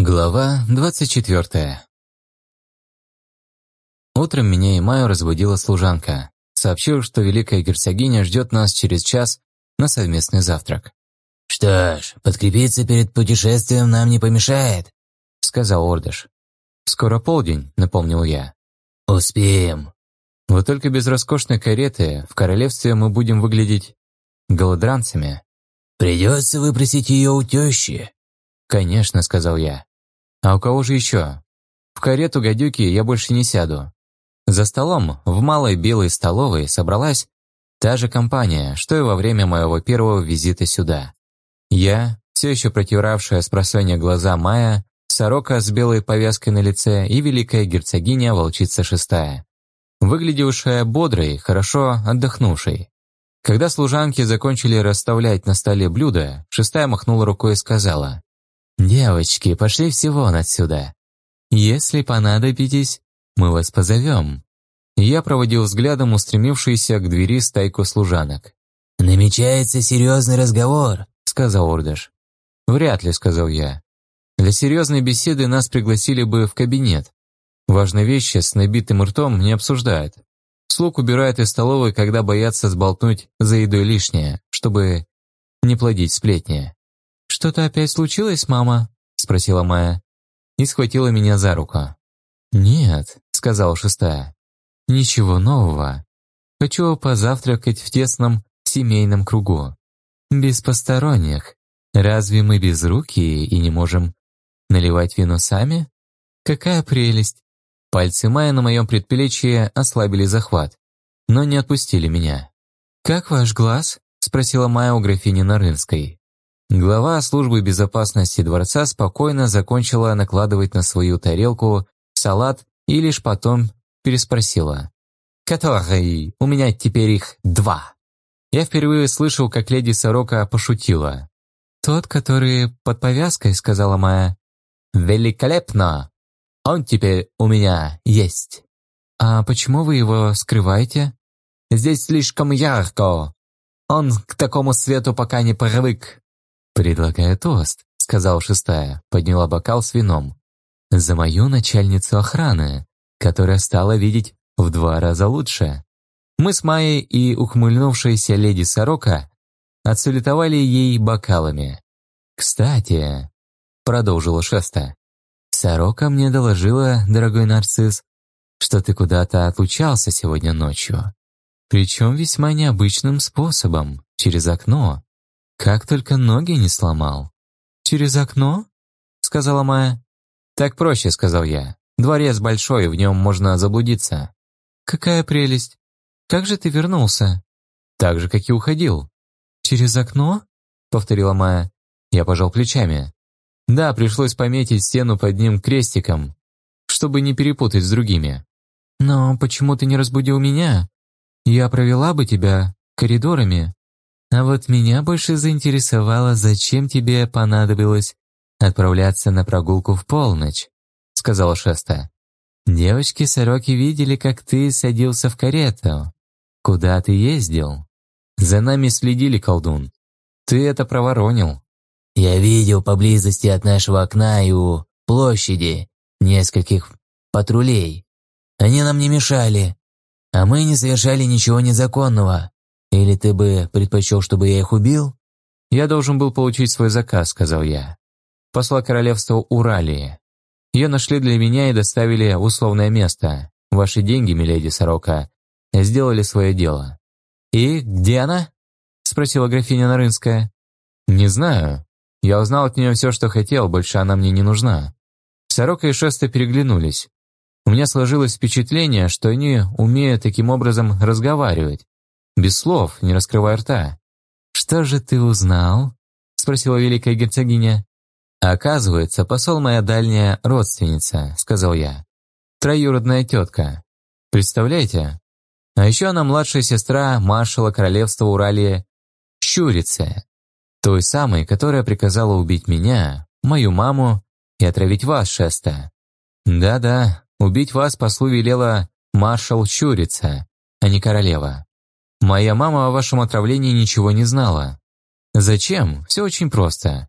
Глава 24. Утром меня и Майю разбудила служанка, сообщив, что великая герцогиня ждет нас через час на совместный завтрак. «Что ж, подкрепиться перед путешествием нам не помешает», — сказал Ордыш. «Скоро полдень», — напомнил я. «Успеем». «Вот только без роскошной кареты в королевстве мы будем выглядеть голодранцами». «Придется выпросить ее у тещи». «Конечно», — сказал я. «А у кого же еще? В карету гадюки я больше не сяду». За столом в малой белой столовой собралась та же компания, что и во время моего первого визита сюда. Я, все еще протиравшая с просонья глаза Майя, сорока с белой повязкой на лице и великая герцогиня Волчица Шестая, выглядевшая бодрой, хорошо отдохнувшей. Когда служанки закончили расставлять на столе блюда, Шестая махнула рукой и сказала: «Девочки, пошли все вон отсюда. Если понадобитесь, мы вас позовем». Я проводил взглядом устремившийся к двери стайку служанок. «Намечается серьезный разговор», — сказал Ордыш. «Вряд ли», — сказал я. «Для серьезной беседы нас пригласили бы в кабинет. Важные вещи с набитым ртом не обсуждают. Слуг убирают из столовой, когда боятся сболтнуть за едой лишнее, чтобы не плодить сплетни». «Что-то опять случилось, мама?» — спросила Майя и схватила меня за руку. «Нет», — сказала Шестая, — «ничего нового. Хочу позавтракать в тесном семейном кругу. Без посторонних. Разве мы безрукие и не можем наливать вино сами? Какая прелесть!» Пальцы Майи на моем предплечье ослабили захват, но не отпустили меня. «Как ваш глаз?» — спросила Майя у графини Нарынской. Глава службы безопасности дворца спокойно закончила накладывать на свою тарелку салат и лишь потом переспросила: «Который? У меня теперь их 2». Я впервые слышал, как леди Сорока пошутила. «Тот, который под повязкой», — сказала Майя. «Великолепно! Он теперь у меня есть». «А почему вы его скрываете?» «Здесь слишком ярко. Он к такому свету пока не привык». «Предлагаю тост», — сказала Шестая, подняла бокал с вином. «За мою начальницу охраны, которая стала видеть в 2 раза лучше». Мы с Майей и ухмыльнувшаяся леди Сорока отсалютовали ей бокалами. «Кстати», — продолжила Шеста, — «Сорока мне доложила, дорогой нарцисс, что ты куда-то отлучался сегодня ночью. Причем весьма необычным способом, через окно. Как только ноги не сломал». «Через окно?» — сказала Майя. «Так проще», — сказал я. «Дворец большой, в нем можно заблудиться». «Какая прелесть! Как же ты вернулся?» «Так же, как и уходил». «Через окно?» — повторила Майя. Я пожал плечами. «Да, пришлось пометить стену под ним крестиком, чтобы не перепутать с другими». «Но почему ты не разбудил меня? Я провела бы тебя коридорами». «А вот меня больше заинтересовало, зачем тебе понадобилось отправляться на прогулку в полночь», — сказала Шеста. «Девочки-сороки видели, как ты садился в карету. Куда ты ездил?» «За нами следили, колдун. Ты это проворонил». «Я видел поблизости от нашего окна и у площади нескольких патрулей. Они нам не мешали, а мы не совершали ничего незаконного. Или ты бы предпочел, чтобы я их убил?» «Я должен был получить свой заказ», — сказал я. «Посла королевства Уралии. Ее нашли для меня и доставили в условное место. Ваши деньги, миледи Сорока, сделали свое дело». «И где она?» — спросила графиня Нарынская. «Не знаю. Я узнал от нее все, что хотел, больше она мне не нужна». Сорока и Шеста переглянулись. У меня сложилось впечатление, что они умеют таким образом разговаривать, без слов, не раскрывая рта. «Что же ты узнал?» — спросила великая герцогиня. «Оказывается, посол моя дальняя родственница», — сказал я. «Троюродная тетка. Представляете? А еще она младшая сестра маршала королевства Уралия Щурицы, той самой, которая приказала убить меня, мою маму и отравить вас, Шеста. Да-да, убить вас послу велела маршал Щурица, а не королева. Моя мама о вашем отравлении ничего не знала. Зачем? Все очень просто.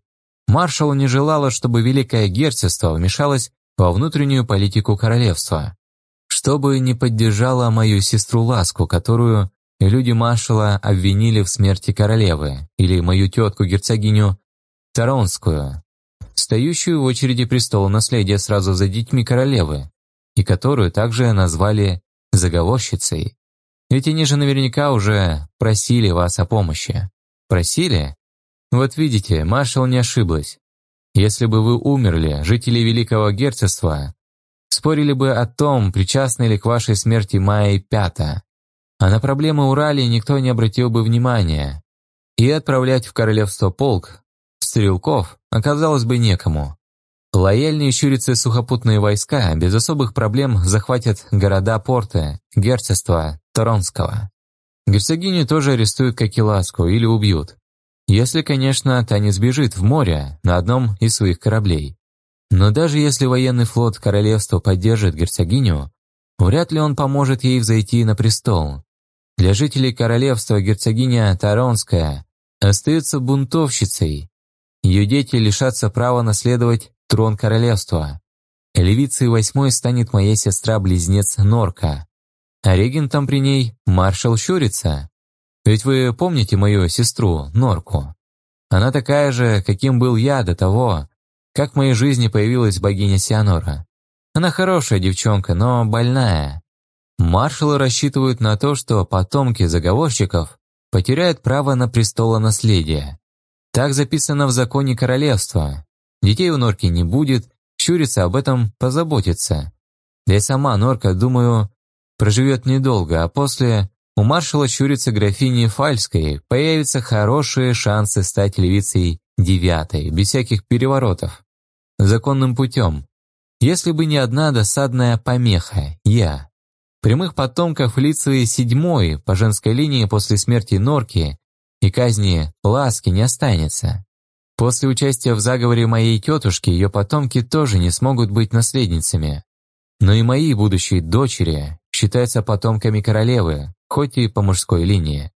Маршалу не желала, чтобы Великое Герцогство вмешалось во внутреннюю политику королевства, чтобы не поддержала мою сестру Ласку, которую люди маршала обвинили в смерти королевы, или мою тетку герцогиню Таронскую, стоящую в очереди престола наследия сразу за детьми королевы, и которую также назвали заговорщицей. Ведь они же наверняка уже просили вас о помощи. Просили? Вот видите, маршал не ошиблась. Если бы вы умерли, жители Великого Герцогства спорили бы о том, причастны ли к вашей смерти Майя Пята, а на проблемы Уралии никто не обратил бы внимания, и отправлять в королевство полк стрелков оказалось бы некому. Лояльные щурицы сухопутные войска без особых проблем захватят города-порты герцогства Торонского. Герцогиню тоже арестуют, как и Ласку, или убьют. Если, конечно, та не сбежит в море на одном из своих кораблей. Но даже если военный флот королевства поддержит герцогиню, вряд ли он поможет ей взойти на престол. Для жителей королевства герцогиня Таронская остается бунтовщицей. Ее дети лишатся права наследовать трон королевства. Львицей 8 станет моя сестра-близнец Норка, а регентом при ней маршал Щурица. Ведь вы помните мою сестру Норку? Она такая же, каким был я до того, как в моей жизни появилась богиня Сианора. Она хорошая девчонка, но больная. Маршалы рассчитывают на то, что потомки заговорщиков потеряют право на престолонаследие. Так записано в законе королевства. Детей у Норки не будет, Щурица об этом позаботится. Да и сама Норка, думаю, проживет недолго, а после у маршала Щурицы графини Фальской появятся хорошие шансы стать львицей 9, без всяких переворотов, законным путем. Если бы не одна досадная помеха, я. Прямых потомков Лиции 7 по женской линии после смерти Норки и казни Ласки не останется. После участия в заговоре моей тетушки ее потомки тоже не смогут быть наследницами. Но и мои будущие дочери считаются потомками королевы, хоть и по мужской линии.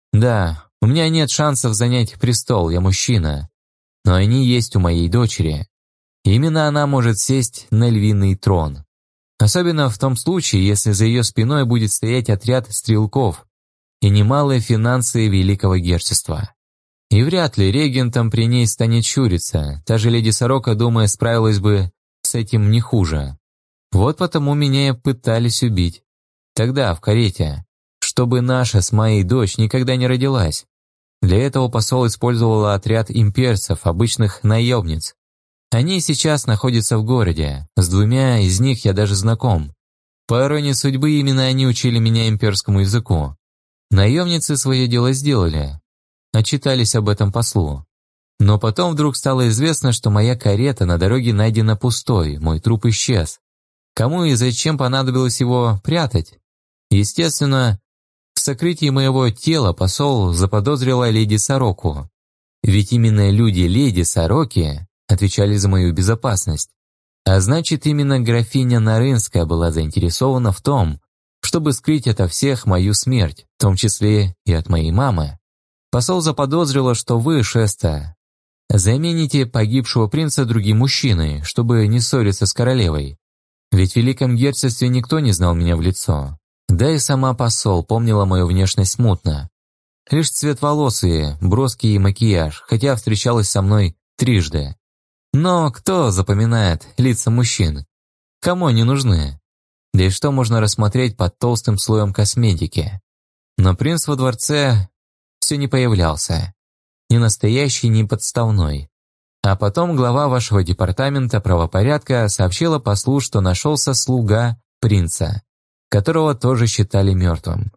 Да, у меня нет шансов занять престол, я мужчина, но они есть у моей дочери. Именно она может сесть на львиный трон. Особенно в том случае, если за ее спиной будет стоять отряд стрелков и немалые финансы Великого Герцогства. И вряд ли регентом при ней станет Щурица, та же леди Сорока, думаю, справилась бы с этим не хуже. Вот потому меня и пытались убить. Тогда, в карете, чтобы наша с моей дочь никогда не родилась. Для этого посол использовал отряд имперцев, обычных наемниц. Они сейчас находятся в городе, с 2 из них я даже знаком. По иронии судьбы, именно они учили меня имперскому языку. Наемницы свое дело сделали, отчитались об этом послу. Но потом вдруг стало известно, что моя карета на дороге найдена пустой, мой труп исчез. Кому и зачем понадобилось его прятать? Естественно, в сокрытии моего тела посол заподозрила леди Сороку. Ведь именно люди леди Сороки отвечали за мою безопасность. А значит, именно графиня Нарынская была заинтересована в том, чтобы скрыть ото всех мою смерть, в том числе и от моей мамы. Посол заподозрила, что вы, Шеста, замените погибшего принца другим мужчиной, чтобы не ссориться с королевой. Ведь в Великом Герцогстве никто не знал меня в лицо. Да и сама посол помнила мою внешность смутно. Лишь цвет волос и броский макияж, хотя встречалась со мной 3. Но кто запоминает лица мужчин? Кому они нужны? Да и что можно рассмотреть под толстым слоем косметики? Но принц во дворце все не появлялся. Ни настоящий, ни подставной. А потом глава вашего департамента правопорядка сообщила послу, что нашелся слуга принца, которого тоже считали мертвым.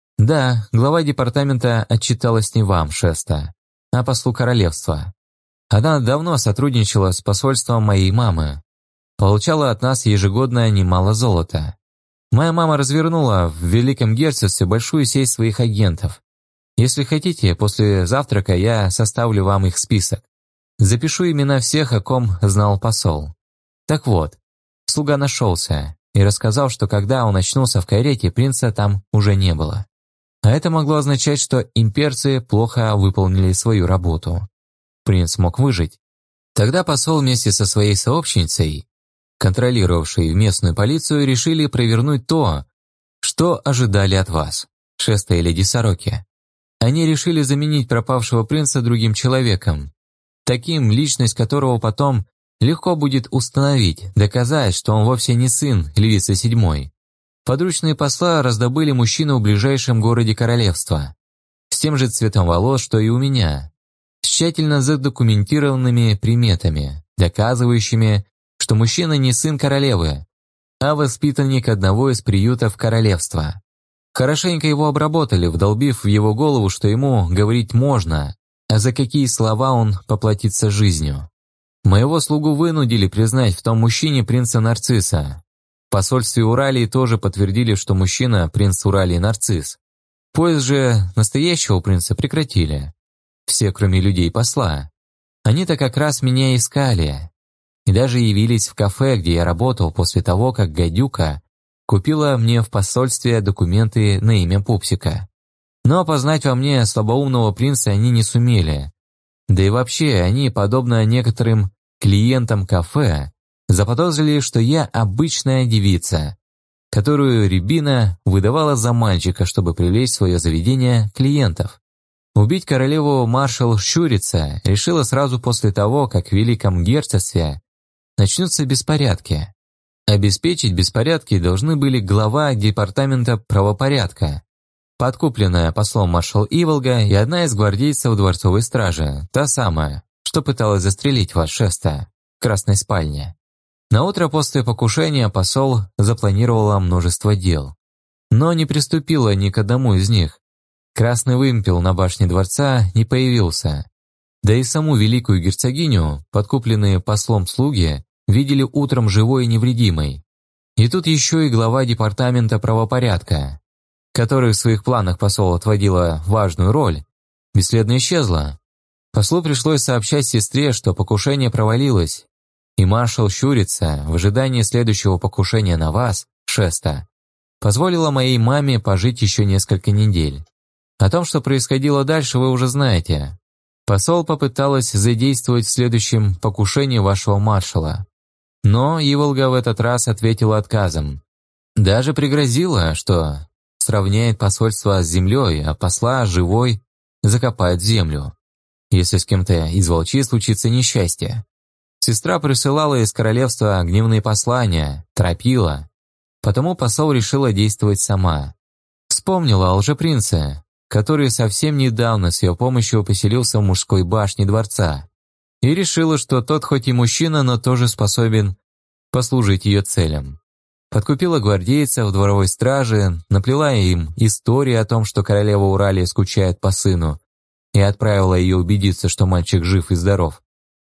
Да, глава департамента отчиталась не вам, Шеста, а послу королевства. Она давно сотрудничала с посольством моей мамы. Получала от нас ежегодно немало золота. Моя мама развернула в Великом Герцогстве большую сеть своих агентов. Если хотите, после завтрака я составлю вам их список. Запишу имена всех, о ком знал посол. Так вот, слуга нашелся и рассказал, что когда он очнулся в карете, принца там уже не было. А это могло означать, что имперцы плохо выполнили свою работу. Принц мог выжить. Тогда посол вместе со своей сообщницей, контролировавшей местную полицию, решили провернуть то, что ожидали от вас, Шеста и леди Сороки. Они решили заменить пропавшего принца другим человеком, таким, личность которого потом легко будет установить, доказать, что он вовсе не сын Львицы Седьмой. Подручные посла раздобыли мужчину в ближайшем городе королевства, с тем же цветом волос, что и у меня, с тщательно задокументированными приметами, доказывающими, что мужчина не сын королевы, а воспитанник одного из приютов королевства. Хорошенько его обработали, вдолбив в его голову, что ему говорить можно, а за какие слова он поплатится жизнью. Моего слугу вынудили признать в том мужчине принца Нарцисса. В посольстве Уралии тоже подтвердили, что мужчина – принц Уралии Нарцисс. Поиск же настоящего принца прекратили. Все, кроме людей посла. Они-то как раз меня искали. И даже явились в кафе, где я работал после того, как гадюка купила мне в посольстве документы на имя Пупсика. Но опознать во мне слабоумного принца они не сумели. Да и вообще, они, подобно некоторым клиентам кафе, заподозрили, что я обычная девица, которую Рябина выдавала за мальчика, чтобы привлечь в свое заведение клиентов. Убить королеву маршал Щурица решила сразу после того, как в Великом Герцогстве начнутся беспорядки. Обеспечить беспорядки должны были глава департамента правопорядка, подкупленная послом маршал Иволга, и одна из гвардейцев дворцовой стражи, та самая, что пыталась застрелить вас, Шеста, в красной спальне. Наутро после покушения посол запланировала множество дел, но не приступила ни к одному из них. Красный вымпел на башне дворца не появился, да и саму великую герцогиню, подкупленные послом слуги, видели утром живой и невредимой. И тут еще и глава департамента правопорядка, которая в своих планах посол отводила важную роль, бесследно исчезла. Послу пришлось сообщать сестре, что покушение провалилось, и маршал Щурица, в ожидании следующего покушения на вас, Шеста, позволила моей маме пожить еще несколько недель. О том, что происходило дальше, вы уже знаете. Посол попыталась задействовать в следующем покушении вашего маршала. Но Иволга в этот раз ответила отказом. Даже пригрозила, что сравняет посольство с землей, а посла живой закопает в землю, если с кем-то из волчьих случится несчастье. Сестра присылала из королевства гневные послания, торопила. Потому посол решила действовать сама. Вспомнила о лжепринце, который совсем недавно с ее помощью поселился в мужской башне дворца, и решила, что тот хоть и мужчина, но тоже способен послужить ее целям. Подкупила гвардейцев в дворовой страже, наплела им истории о том, что королева Уралия скучает по сыну, и отправила ее убедиться, что мальчик жив и здоров.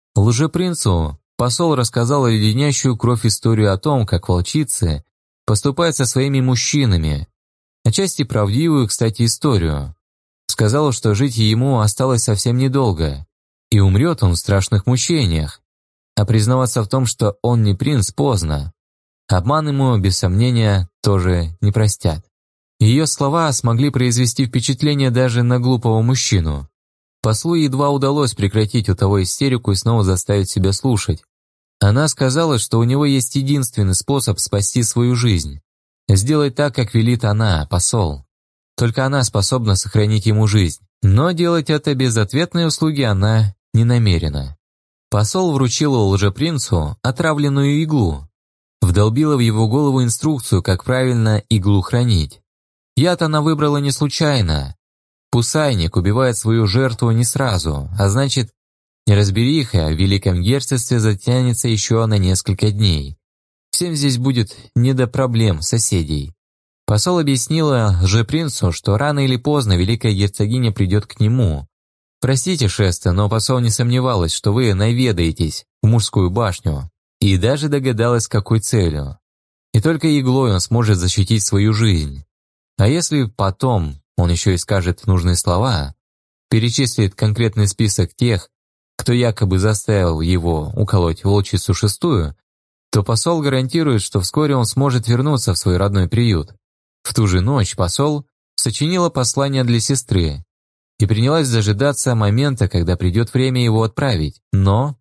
Лжепринцу посол рассказал леденящую кровь историю о том, как волчицы поступают со своими мужчинами, отчасти правдивую, кстати, историю. Сказала, что жить ему осталось совсем недолго, и умрет он в страшных мучениях. А признаваться в том, что он не принц, поздно. Обман ему, без сомнения, тоже не простят. Ее слова смогли произвести впечатление даже на глупого мужчину. Послу едва удалось прекратить у того истерику и снова заставить себя слушать. Она сказала, что у него есть единственный способ спасти свою жизнь. Сделать так, как велит она, посол. Только она способна сохранить ему жизнь. Но делать это без ответной услуги она не намерена. Посол вручила лжепринцу отравленную иглу. Вдолбила в его голову инструкцию, как правильно иглу хранить. Яд она выбрала не случайно. Пусайник убивает свою жертву не сразу, а значит, неразбериха в Великом Герцогстве затянется еще на несколько дней. Всем здесь будет не до проблем соседей. Посол объяснила лжепринцу, что рано или поздно Великая Герцогиня придет к нему. Простите, Шеста, но посол не сомневалась, что вы наведаетесь в мужскую башню, и даже догадалась, с какой целью. И только иглой он сможет защитить свою жизнь. А если потом он еще и скажет нужные слова, перечислит конкретный список тех, кто якобы заставил его уколоть волчицу шестую, то посол гарантирует, что вскоре он сможет вернуться в свой родной приют. В ту же ночь посол сочинила послание для сестры и принялась дожидаться момента, когда придет время его отправить. Но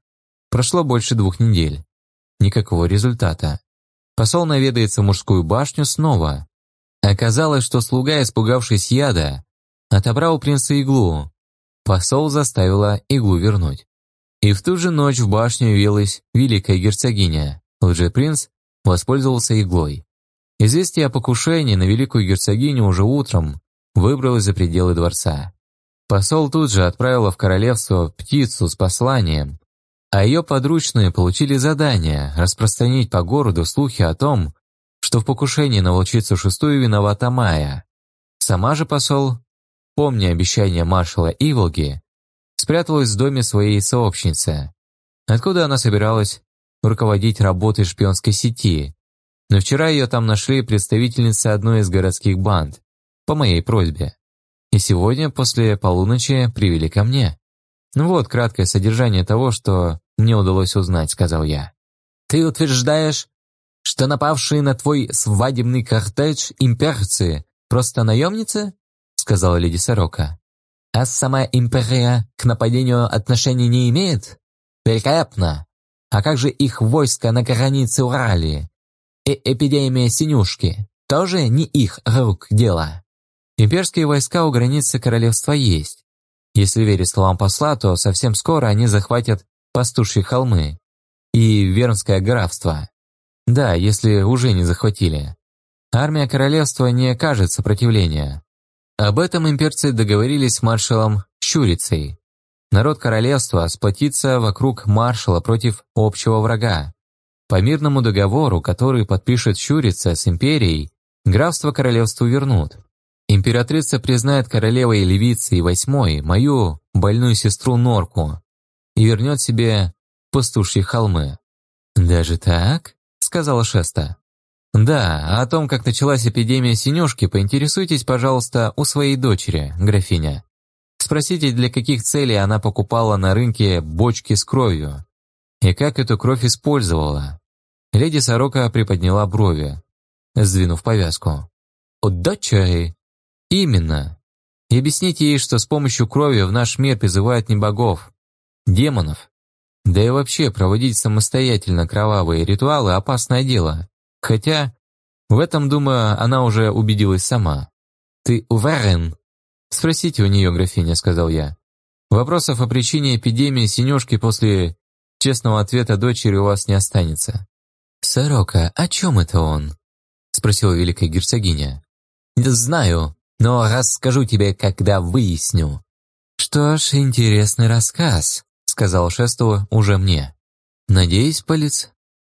Прошло больше 2 недель. Никакого результата. Посол наведается в мужскую башню снова. Оказалось, что слуга, испугавшись яда, отобрал у принца иглу. Посол заставила иглу вернуть. И в ту же ночь в башню явилась великая герцогиня. Лжепринц воспользовался иглой. Известие о покушении на великую герцогиню уже утром выбралось за пределы дворца. Посол тут же отправила в королевство птицу с посланием, а ее подручные получили задание распространить по городу слухи о том, что в покушении на волчицу шестую виновата Майя. Сама же посол, помня обещание маршала Иволги, спряталась в доме своей сообщницы, откуда она собиралась руководить работой шпионской сети, но вчера ее там нашли представительницы одной из городских банд, по моей просьбе, и сегодня после полуночи привели ко мне. Ну вот краткое содержание того, что мне удалось узнать, сказал я. Ты утверждаешь, что напавшие на твой свадебный кортеж имперцы просто наемницы? Сказала леди Сорока. А сама империя к нападению отношений не имеет? Великолепно! А как же их войско на границе Уралии? И эпидемия синюшки тоже не их рук дело? Имперские войска у границы королевства есть. Если верить словам посла, то совсем скоро они захватят Пастушьи холмы и Вернское графство. Да, если уже не захватили. Армия королевства не окажет сопротивления. Об этом имперцы договорились с маршалом Щурицей. Народ королевства сплотится вокруг маршала против общего врага. По мирному договору, который подпишет Щурица с империей, графство королевству вернут. Императрица признает королевой Левицей VIII мою больную сестру Норку и вернет себе Пастушьи холмы. «Даже так?» — сказала Шеста. «Да, а о том, как началась эпидемия синюшки, поинтересуйтесь, пожалуйста, у своей дочери, графиня. Спросите, для каких целей она покупала на рынке бочки с кровью и как эту кровь использовала». Леди Сорока приподняла брови, сдвинув повязку. «У дочери?» «Именно. И объясните ей, что с помощью крови в наш мир призывают не богов, демонов. Да и вообще проводить самостоятельно кровавые ритуалы – опасное дело. Хотя, в этом, думаю, она уже убедилась сама». «Ты уверен?» «Спросите у нее, графиня», – сказал я. «Вопросов о причине эпидемии синюшки после честного ответа дочери у вас не останется». «Сорока, о чем это он?» – спросила великая герцогиня. «Не знаю, но расскажу тебе, когда выясню». «Что ж, интересный рассказ», — сказал Шестова уже мне. «Надеюсь, полиция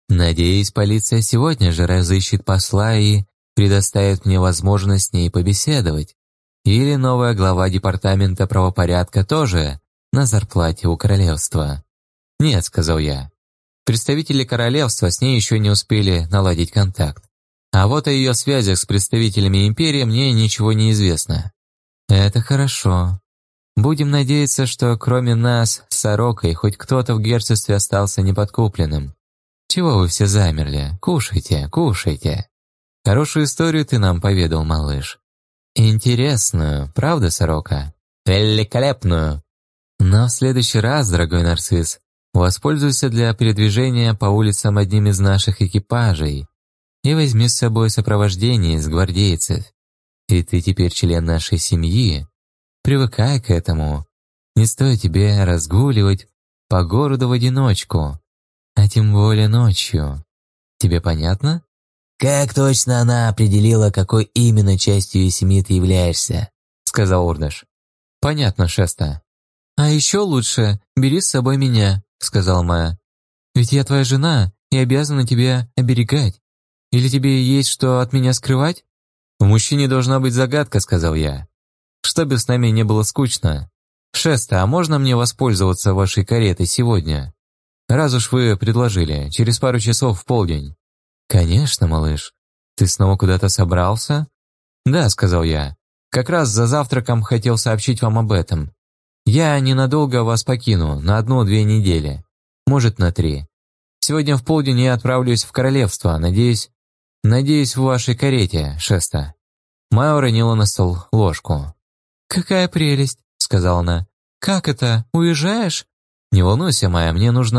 сегодня же разыщет посла и предоставит мне возможность с ней побеседовать. Или новая глава департамента правопорядка тоже на зарплате у королевства». «Нет», — сказал я. «Представители королевства с ней еще не успели наладить контакт. А вот о ее связях с представителями империи мне ничего не известно». «Это хорошо. Будем надеяться, что кроме нас с Сорокой хоть кто-то в герцогстве остался неподкупленным. Чего вы все замерли? Кушайте, кушайте. Хорошую историю ты нам поведал, малыш. Интересную, правда, Сорока?» «Великолепную!» «Но в следующий раз, дорогой нарцисс, воспользуйся для передвижения по улицам одним из наших экипажей и возьми с собой сопровождение из гвардейцев. И ты теперь член нашей семьи. Привыкай к этому. Не стоит тебе разгуливать по городу в одиночку, а тем более ночью. Тебе понятно?» «Как точно она определила, какой именно частью ее семьи ты являешься?» — сказал Урдаш. «Понятно, Шеста». «А еще лучше бери с собой меня», — сказала Майя. «Ведь я твоя жена и обязана тебя оберегать. Или тебе есть что от меня скрывать?» «В мужчине должна быть загадка», — сказал я. «Чтобы с нами не было скучно. Шеста, а можно мне воспользоваться вашей каретой сегодня? Раз уж вы предложили, через пару часов в полдень». «Конечно, малыш. Ты снова куда-то собрался?» «Да», — сказал я. «Как раз за завтраком хотел сообщить вам об этом. Я ненадолго вас покину, на 1-2 недели. Может, на 3. Сегодня в полдень я отправлюсь в королевство, надеюсь, в вашей карете, Шеста». Майя уронила на стол ложку. «Какая прелесть», — сказала она. «Как это, уезжаешь?» «Не волнуйся, Майя, мне нужно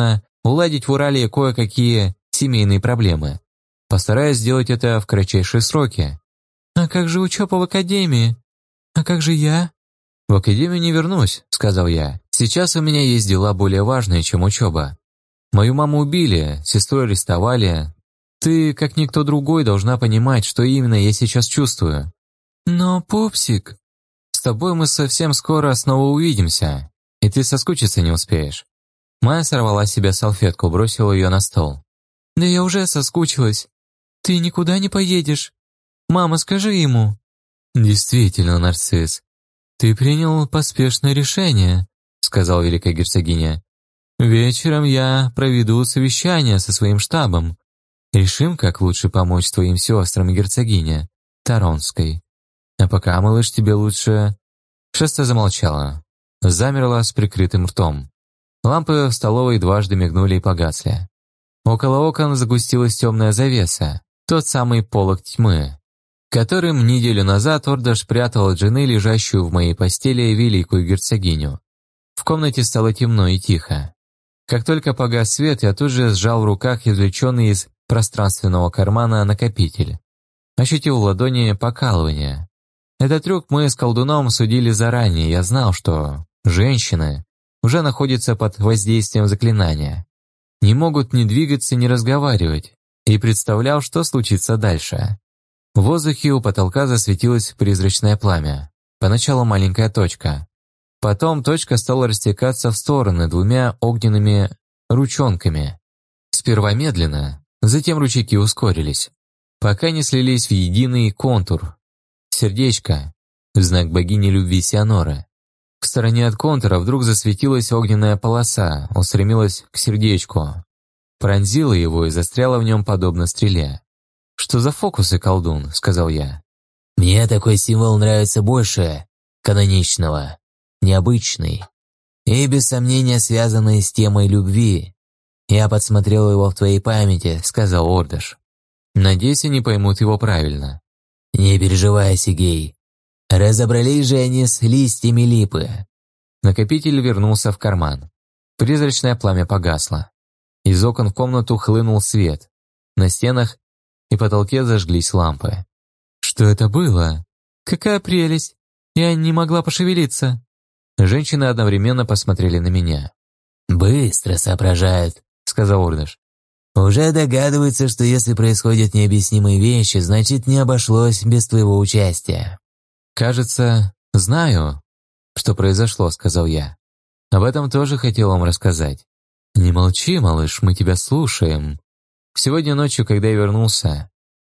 уладить в Урале кое-какие семейные проблемы. Постараюсь сделать это в кратчайшие сроки». «А как же учеба в академии? А как же я?» «В академию не вернусь», — сказал я. «Сейчас у меня есть дела более важные, чем учеба. Мою маму убили, сестру арестовали. Ты, как никто другой, должна понимать, что именно я сейчас чувствую». «Но, пупсик...» «С тобой мы совсем скоро снова увидимся, и ты соскучиться не успеешь». Майя сорвала с себя салфетку, бросила ее на стол. «Да я уже соскучилась. Ты никуда не поедешь. Мама, скажи ему». «Действительно, нарцисс, ты принял поспешное решение», — сказала великая герцогиня. «Вечером я проведу совещание со своим штабом. Решим, как лучше помочь твоим сестрам, герцогине Таронской. А пока, малыш, тебе лучше...» Шеста замолчала, замерла с прикрытым ртом. Лампы в столовой дважды мигнули и погасли. Около окон загустилась темная завеса, тот самый полог тьмы, которым неделю назад Ордаш прятал от жены, лежащую в моей постели, великую герцогиню. В комнате стало темно и тихо. Как только погас свет, я тут же сжал в руках извлеченный из пространственного кармана накопитель. Ощутил в ладони покалывание. Этот трюк мы с колдуном судили заранее, я знал, что женщины уже находятся под воздействием заклинания, не могут ни двигаться, ни разговаривать, и представлял, что случится дальше. В воздухе у потолка засветилось призрачное пламя. Поначалу маленькая точка. Потом точка стала растекаться в стороны двумя огненными ручонками. Сперва медленно, затем ручейки ускорились, пока не слились в единый контур. Сердечко, знак богини любви Сианоры. В стороне от контура вдруг засветилась огненная полоса, устремилась к сердечку, пронзила его и застряла в нем подобно стреле. «Что за фокусы, колдун?» — сказал я. «Мне такой символ нравится больше каноничного, необычный и, без сомнения, связанный с темой любви. Я подсмотрел его в твоей памяти», — сказал Ордаш. «Надеюсь, они поймут его правильно». «Не переживай, Сигей. Разобрались же они с листьями липы». Накопитель вернулся в карман. Призрачное пламя погасло. Из окон в комнату хлынул свет. На стенах и потолке зажглись лампы. «Что это было? Какая прелесть! Я не могла пошевелиться!» Женщины одновременно посмотрели на меня. «Быстро соображают», — сказал Ордаш. «Уже догадываются, что если происходят необъяснимые вещи, значит, не обошлось без твоего участия». «Кажется, знаю, что произошло», — сказал я. «Об этом тоже хотел вам рассказать». «Не молчи, малыш, мы тебя слушаем». Сегодня ночью, когда я вернулся,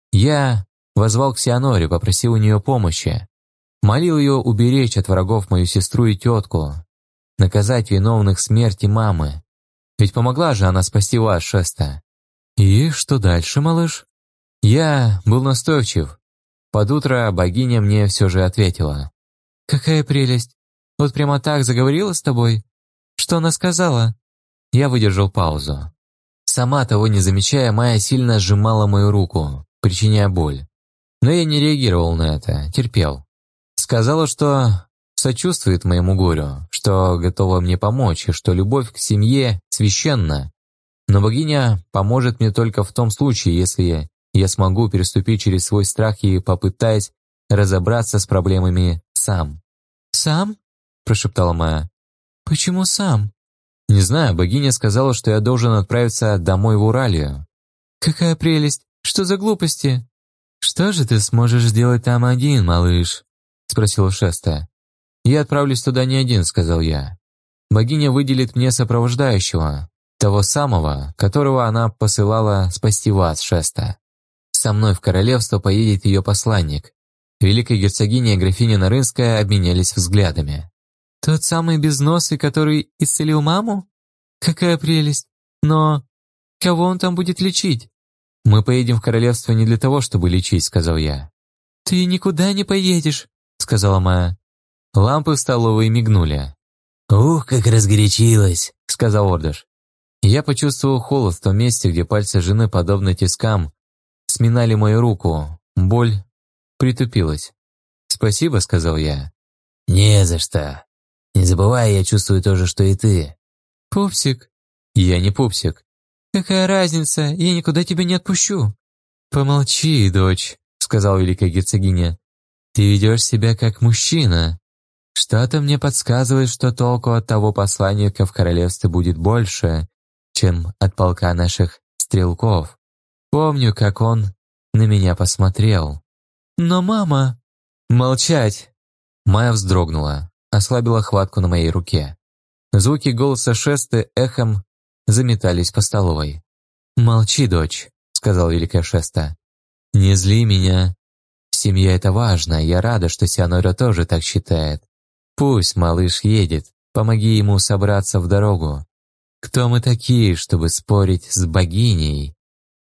я воззвал к Сианоре, попросил у нее помощи. Молил ее уберечь от врагов мою сестру и тетку, наказать виновных смерти мамы. Ведь помогла же она спасти вас, Шеста. И что дальше, малыш? Я был настойчив. Под утро богиня мне все же ответила. «Какая прелесть! Вот прямо так заговорила с тобой? Что она сказала?» Я выдержал паузу. Сама того не замечая, Майя сильно сжимала мою руку, причиняя боль. Но я не реагировал на это, терпел. Сказала, что сочувствует моему горю, что готова мне помочь, и что любовь к семье священна. Но богиня поможет мне только в том случае, если я смогу переступить через свой страх и попытаюсь разобраться с проблемами сам. «Сам?» – прошептала Майя. «Почему сам?» «Не знаю, богиня сказала, что я должен отправиться домой в Уралию». «Какая прелесть! Что за глупости?» «Что же ты сможешь сделать там один, малыш?» – спросила Шеста. «Я отправлюсь туда не один», – сказал я. «Богиня выделит мне сопровождающего, того самого, которого она посылала спасти вас, Шеста. Со мной в королевство поедет ее посланник». Великая герцогиня и графиня Нарынская обменялись взглядами. «Тот самый безносый, который исцелил маму? Какая прелесть! Но кого он там будет лечить?» «Мы поедем в королевство не для того, чтобы лечить», — сказал я. «Ты никуда не поедешь», — сказала Майя. Лампы в столовой мигнули. «Ух, как разгорячилась», — сказал Ордаш. Я почувствовал холод в том месте, где пальцы жены, подобно тискам, сминали мою руку. Боль притупилась. «Спасибо», — сказал я. «Не за что. Не забывай, я чувствую то же, что и ты». «Пупсик, «Я не пупсик». «Какая разница? Я никуда тебя не отпущу». «Помолчи, дочь», — сказала великая герцогиня. «Ты ведешь себя как мужчина. Что-то мне подсказывает, что толку от того посланника в королевстве будет больше, чем от полка наших стрелков. Помню, как он на меня посмотрел». «Но мама...» «Молчать!» Майя вздрогнула, ослабила хватку на моей руке. Звуки голоса Шесты эхом заметались по столовой. «Молчи, дочь», — сказал великая Шеста. «Не зли меня. Семья — это важно, я рада, что Сианора тоже так считает. Пусть малыш едет, помоги ему собраться в дорогу. Кто мы такие, чтобы спорить с богиней?»